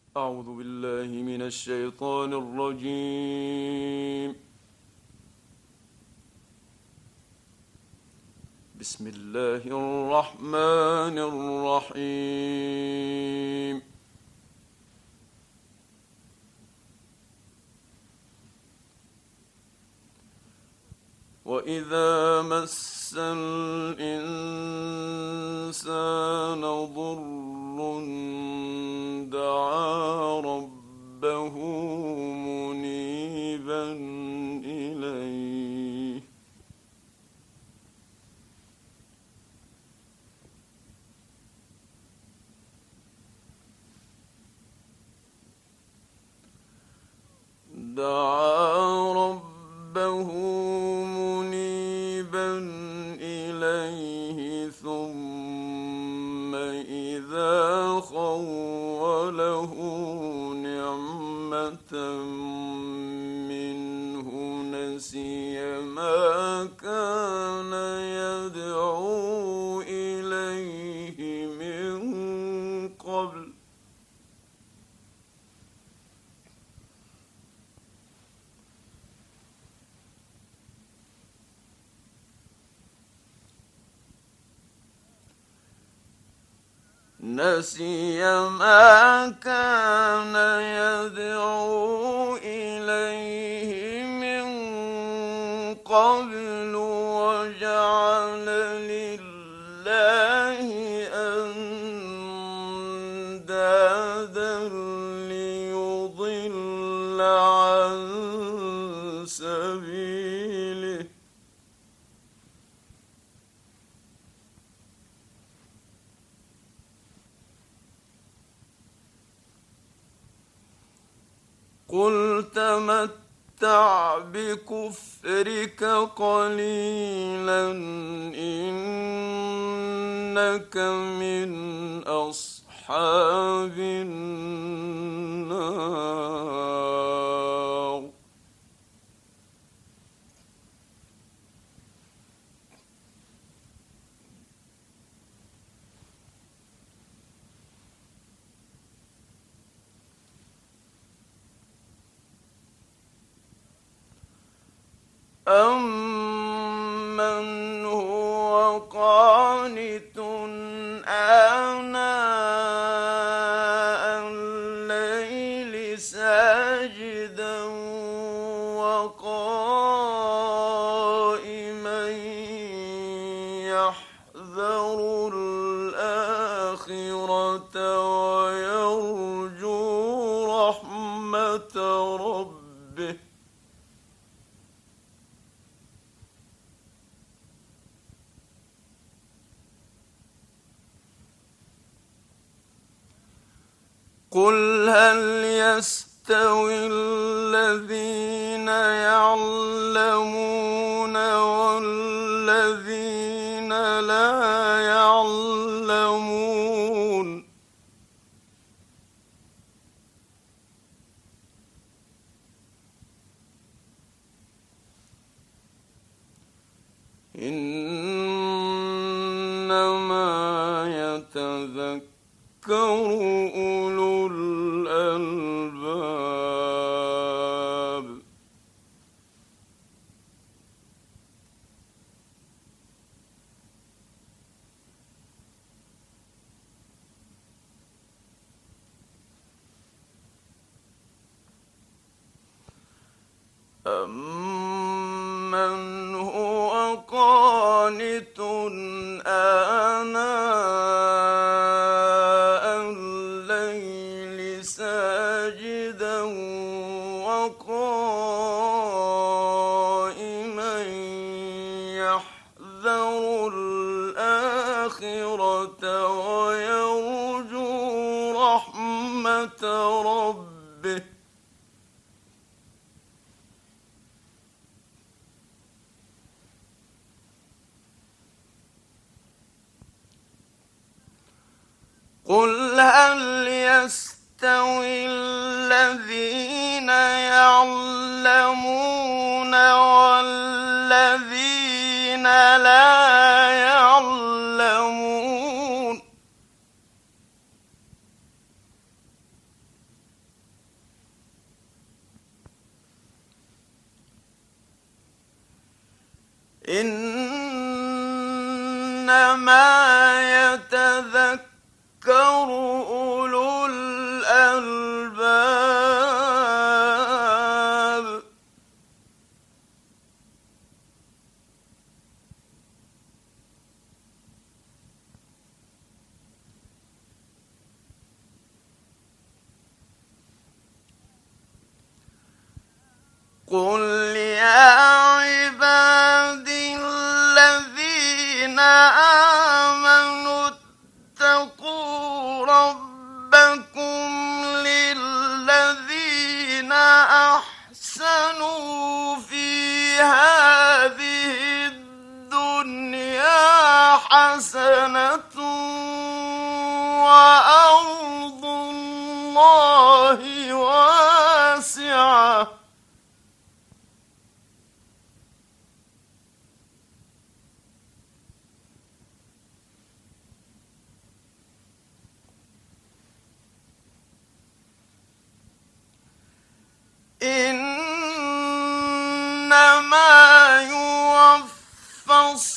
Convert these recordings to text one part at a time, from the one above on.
أعوذ بالله من الشيطان الرجيم. بسم الله الرحمن الرحيم. وإذا مس الإنسان ضر دعا ربه منيبا إليه دعا ربه منيبا إليه ثم إذا خوله نعمة منه نسي ما كان يدعو إليه من قبل نسي ما كان يدعو إليه من قبل وجعل لله أندادا ليضل عن سبيله قل تمتع بكفرك قليلا إنك من أصحاب النار أَمَّنْ هُوَ قَانِتٌ آنَاءَ اللَّيْلِ سَاجِدًا وَقَائِمًا يَحْذَرُ الْآخِرَةَ وَيَرْجُو رَحْمَةَ رَبِّهِ قل هل يستوي الذين يعلمون والذين لا يعلمون إنما يتذكر أولو الألباب أَمَّنْ هُوَ قَانِتٌ آنَاءَ اللَّيْلِ سَاجِدًا وَقَائِمًا يَحْذَرُ الْآخِرَةَ وَيَرْجُو رَحْمَةَ رَبِّهِ قل هل يستوي الذين يعلمون والذين لا يعلمون إنما يتذكر أولو الألباب. قل يا عبادي الذين آمنوا اتقوا ربكم للذين أحسنوا في هذه الدنيا حسنة وأرض الله واسعة إنما يوفى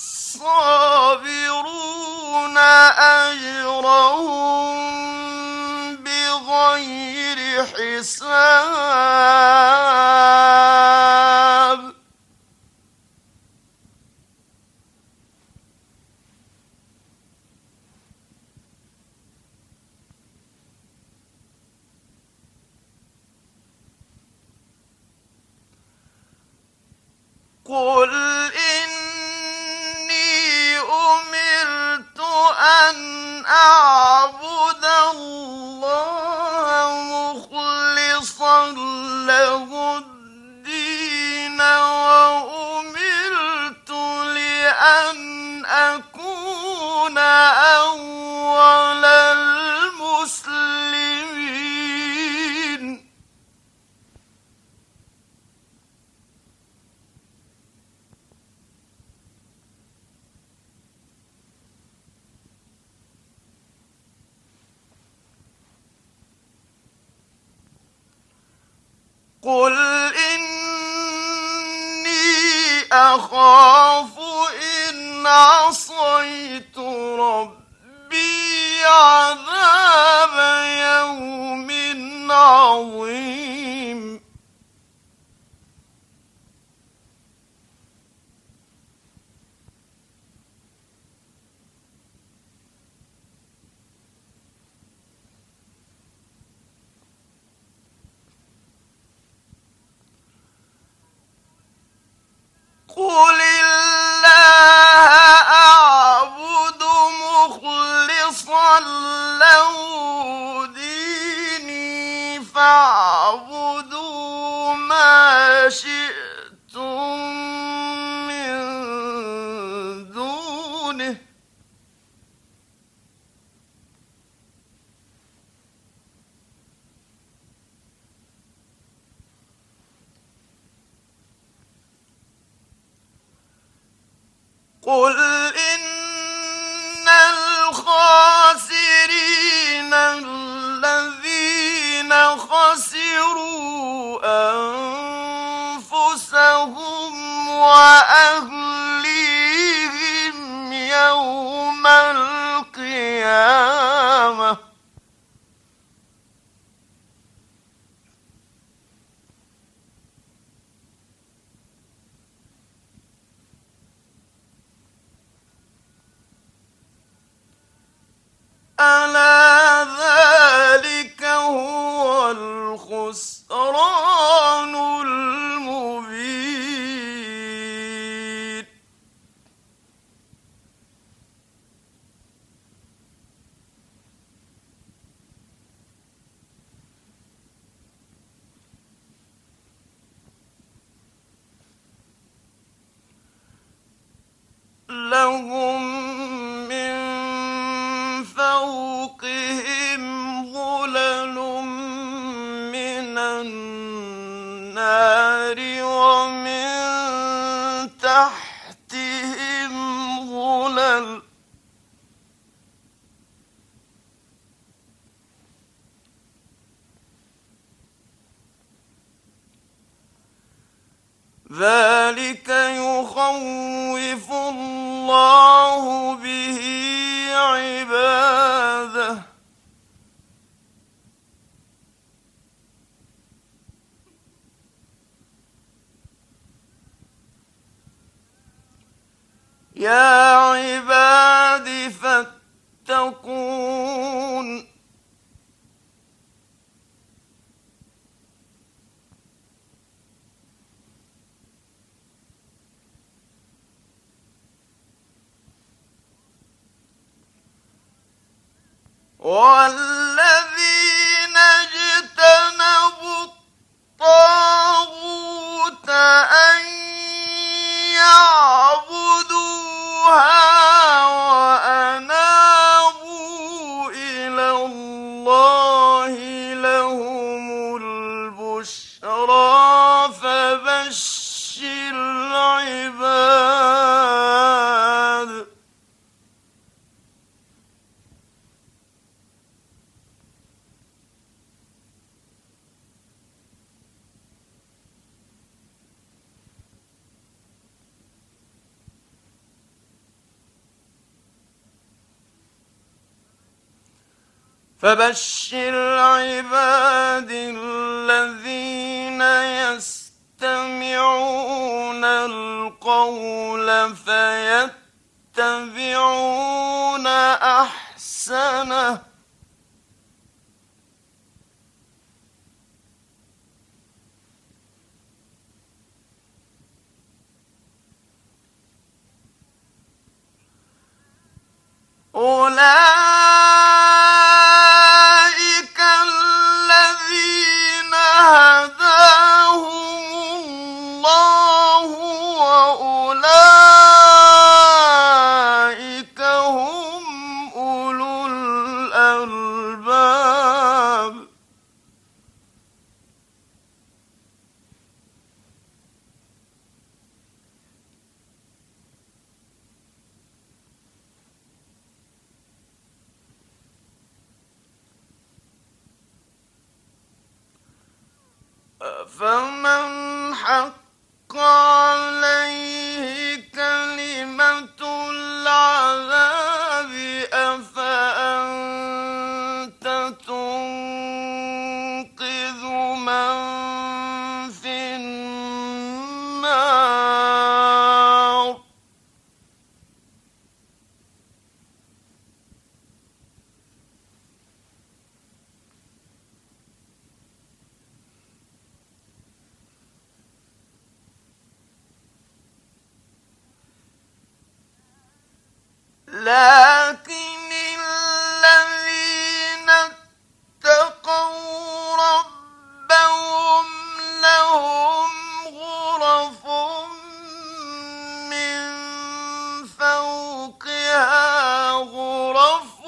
الصابرون أجرهم بغير حساب. قل إني أمرت أن أعبد الله مخلصا له الدين وأمرت لأن أكون أول المسلمين. قل إني أخاف إن عصيت ربي عذاب يوم عظيم. قل الله أعبد مخلصا له ديني فاعبدوا ما شئتم من دونه. قل إن الخاسرين الذين خسروا أنفسهم وأهليهم يوم القيامة. ألا ذلك هو الخسران المبين. لهم من فوقهم ظلل من النار ومن تحتهم ظلل ذلك يخوف الله به عباده. يا عباد فاتقون والذين اجتنبوا الطاغوت أن يعبدوها وأنابوا إلى الله لهم البشرى فبشر عباد. فبشر عباد الذين يستمعون القول فيتبعون أحسنه. أولئك الذين هداهم الله وأولئك هم أولو الألباب. فمن حق عليه كلمة العذاب أفأنت تنقذ من في النار. لكن الذين اتقوا ربهم لهم غرف من فوقها غرف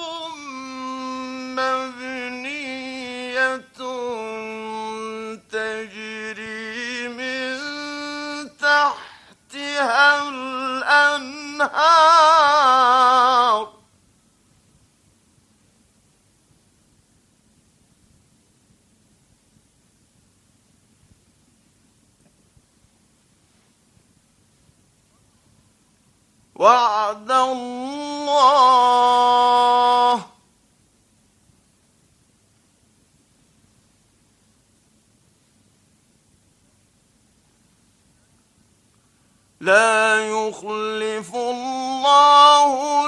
مبنية تجري من تحتها الأنهار. وعد الله لا يخلف الله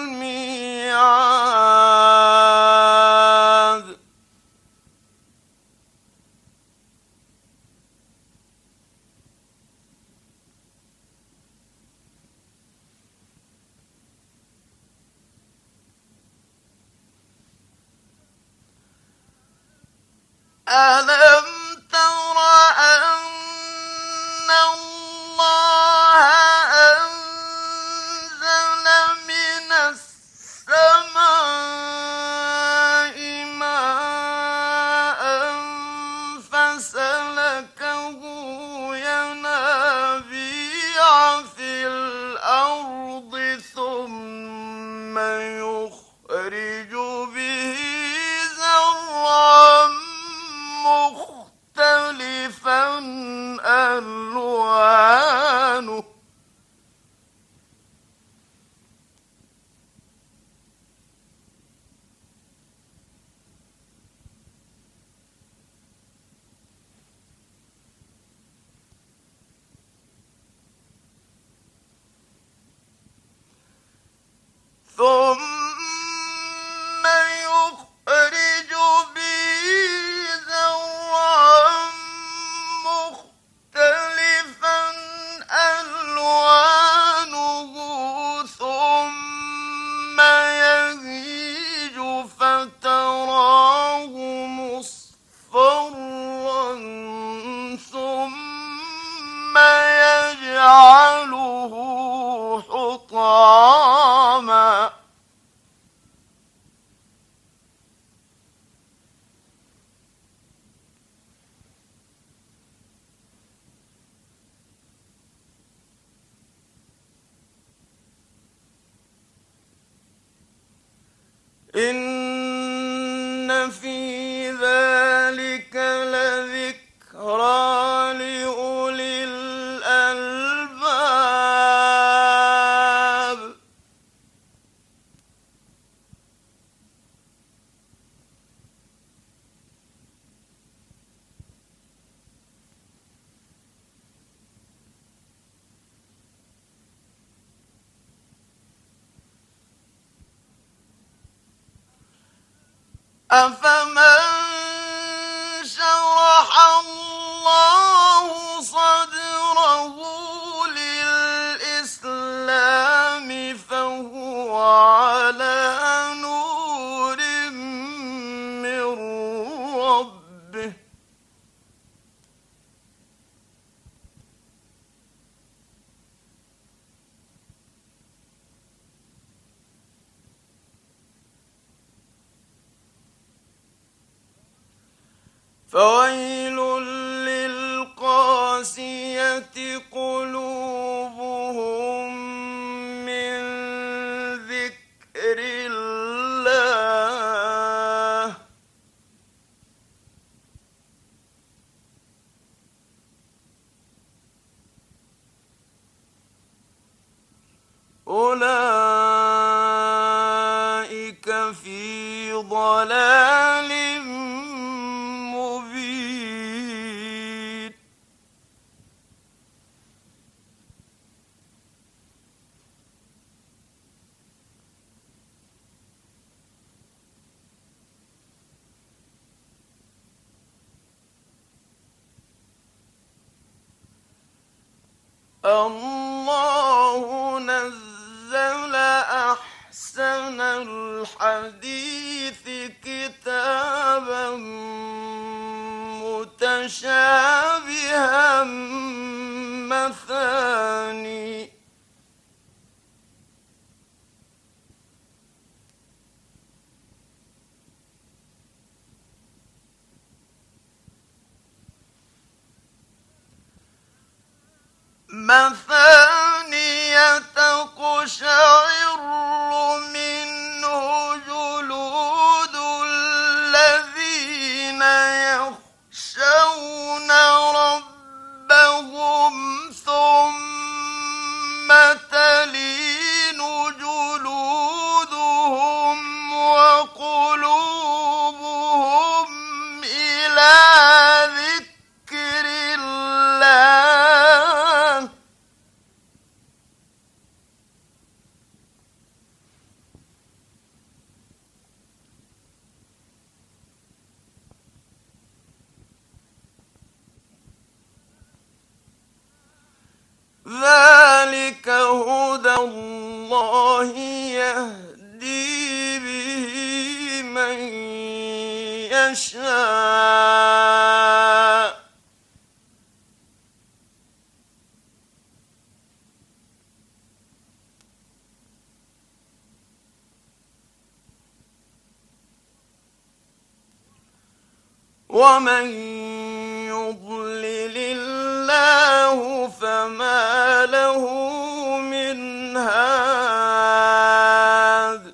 الميعاد. ألم تر أن الله أنزل من السماء ماء فسلكه ينابيع في الأرض ثم يخرج به زرعا مخرجا إن في ذلك لذكرى لأولي الألباب. أفمن شرح الله صدره للإسلام فهو على نور من ربه فويل للقاسية قلوبهم من ذكر الله أولئك في ضلال مبين. الله نزل أحسن الحديث كتابا متشابها مثاني تقشعر منه جلود الذين يخشون ربهم ثم تلين جلودهم وقلوبهم إلى ذكر الله ذلك هدى الله يهدي به من يشاء ومن يضلل الله فما له من هاد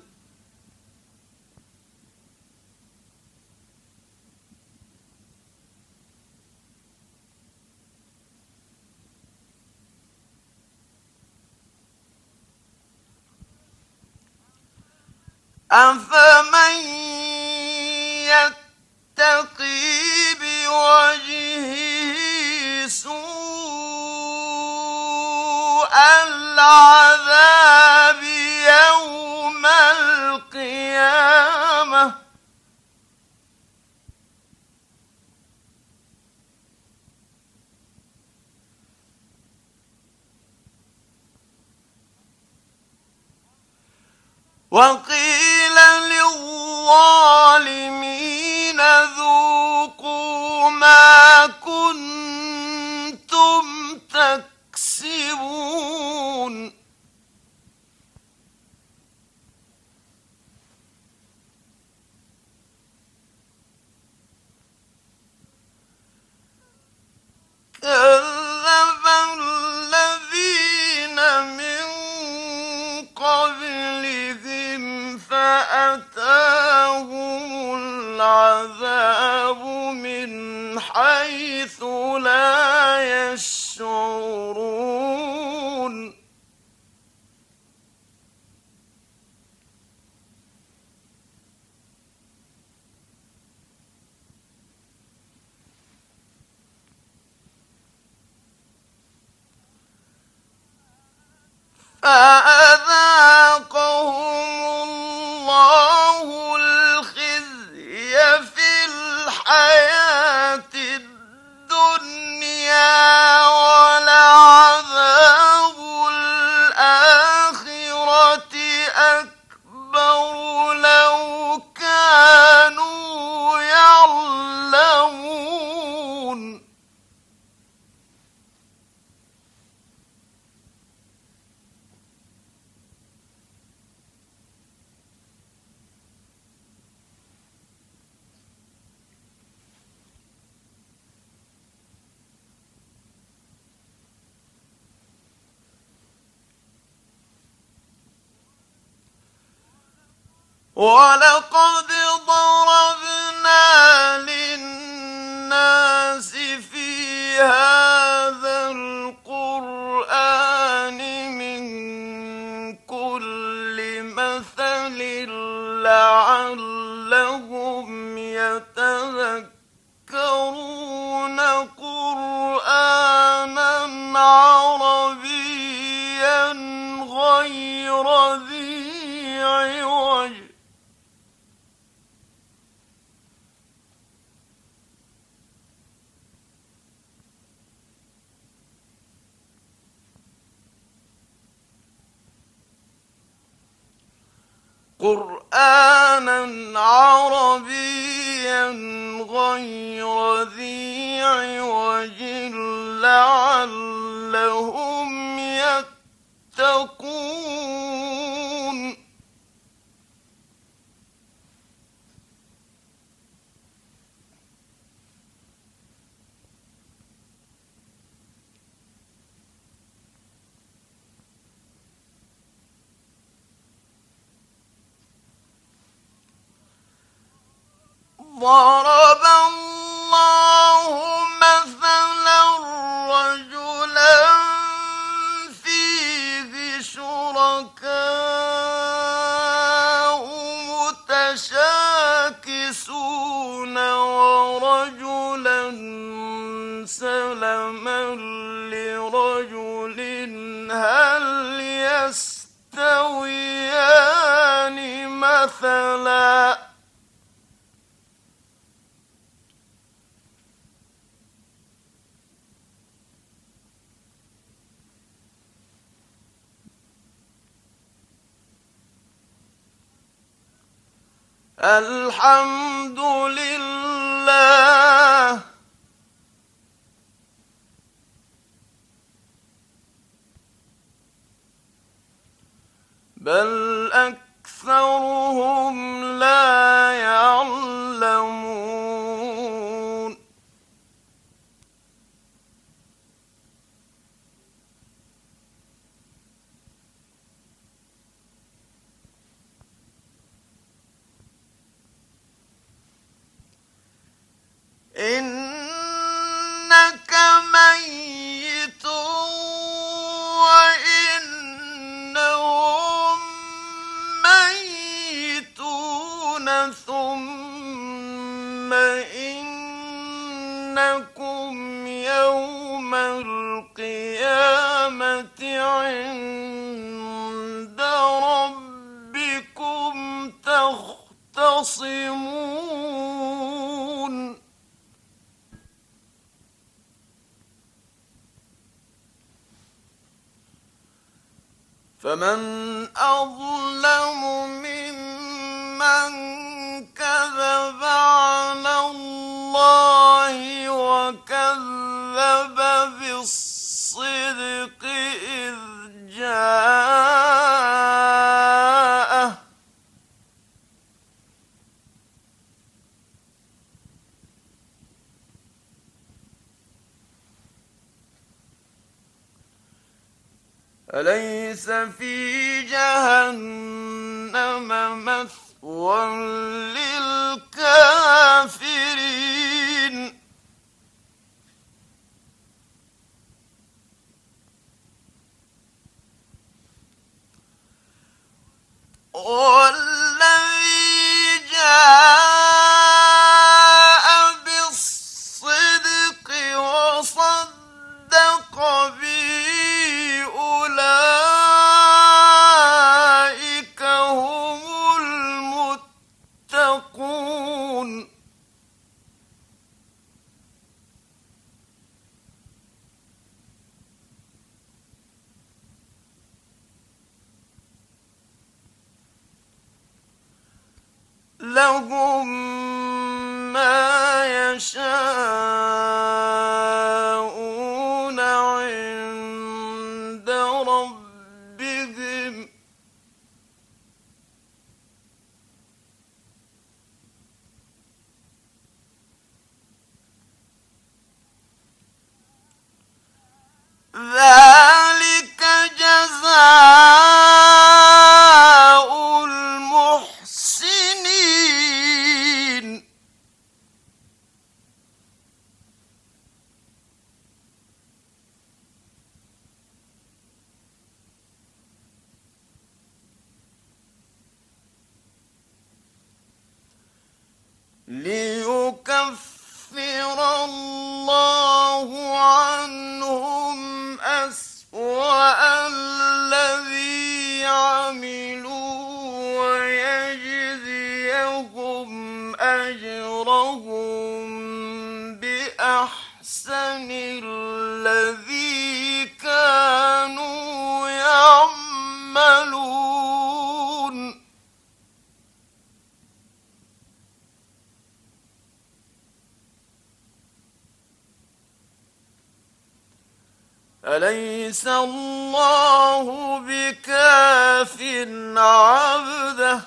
أفمن يتقي بوجهه سوء العذاب يوم القيامة وقيل للظالمين ذوقوا ما كنتم تكسبون كذب الذين من قبلهم فأخذناهم حيث لا يشعرون فأذاقهم الله الخزي في الحياة الدنيا ولعذاب الآخرة أكبر لو كانوا يعلمون ولقد ضربنا للناس في هذا القرآن من كل مثل لعلهم يتذكرون قرآنا عربيا غير ذي عوج قرآنا عربيا غير ذي عوج لعلهم يتقون ضرب الله مثلا رجلا فيه شركاء متشاكسون ورجلا سلما لرجل هل يستويان مثلا الحمد لله بل أكثرهم لا يعلمون إنك ميت وإنهم ميتون ثم إنكم يوم القيامة عند ربكم تختصمون فمن أظلم ممن كذب على الله وكذب بالصدق إذ جاءه أليس في جهنم مثوى للكافرين هو الذي جاء بالصدق وصدق به أولئك هم المتقون لهم ما يشاءون عند ربهم ذلك جزاء المحسنين ليكفر الله عنهم أسوأ الذي عملوا ويجزيهم أجرهم بأحسن الذي كانوا يعملون أليس الله بكاف عبده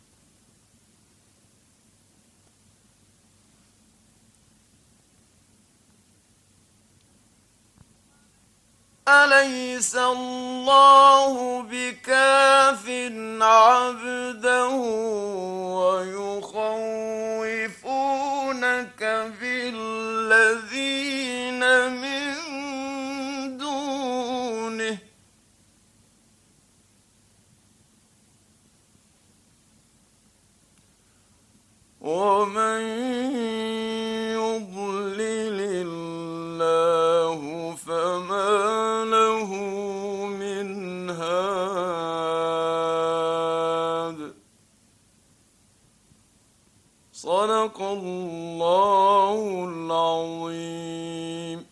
أليس الله بكاف عبده ويخوفونك بالذين من دونه ومن يضلل الله فما له من هاد صدق الله العظيم.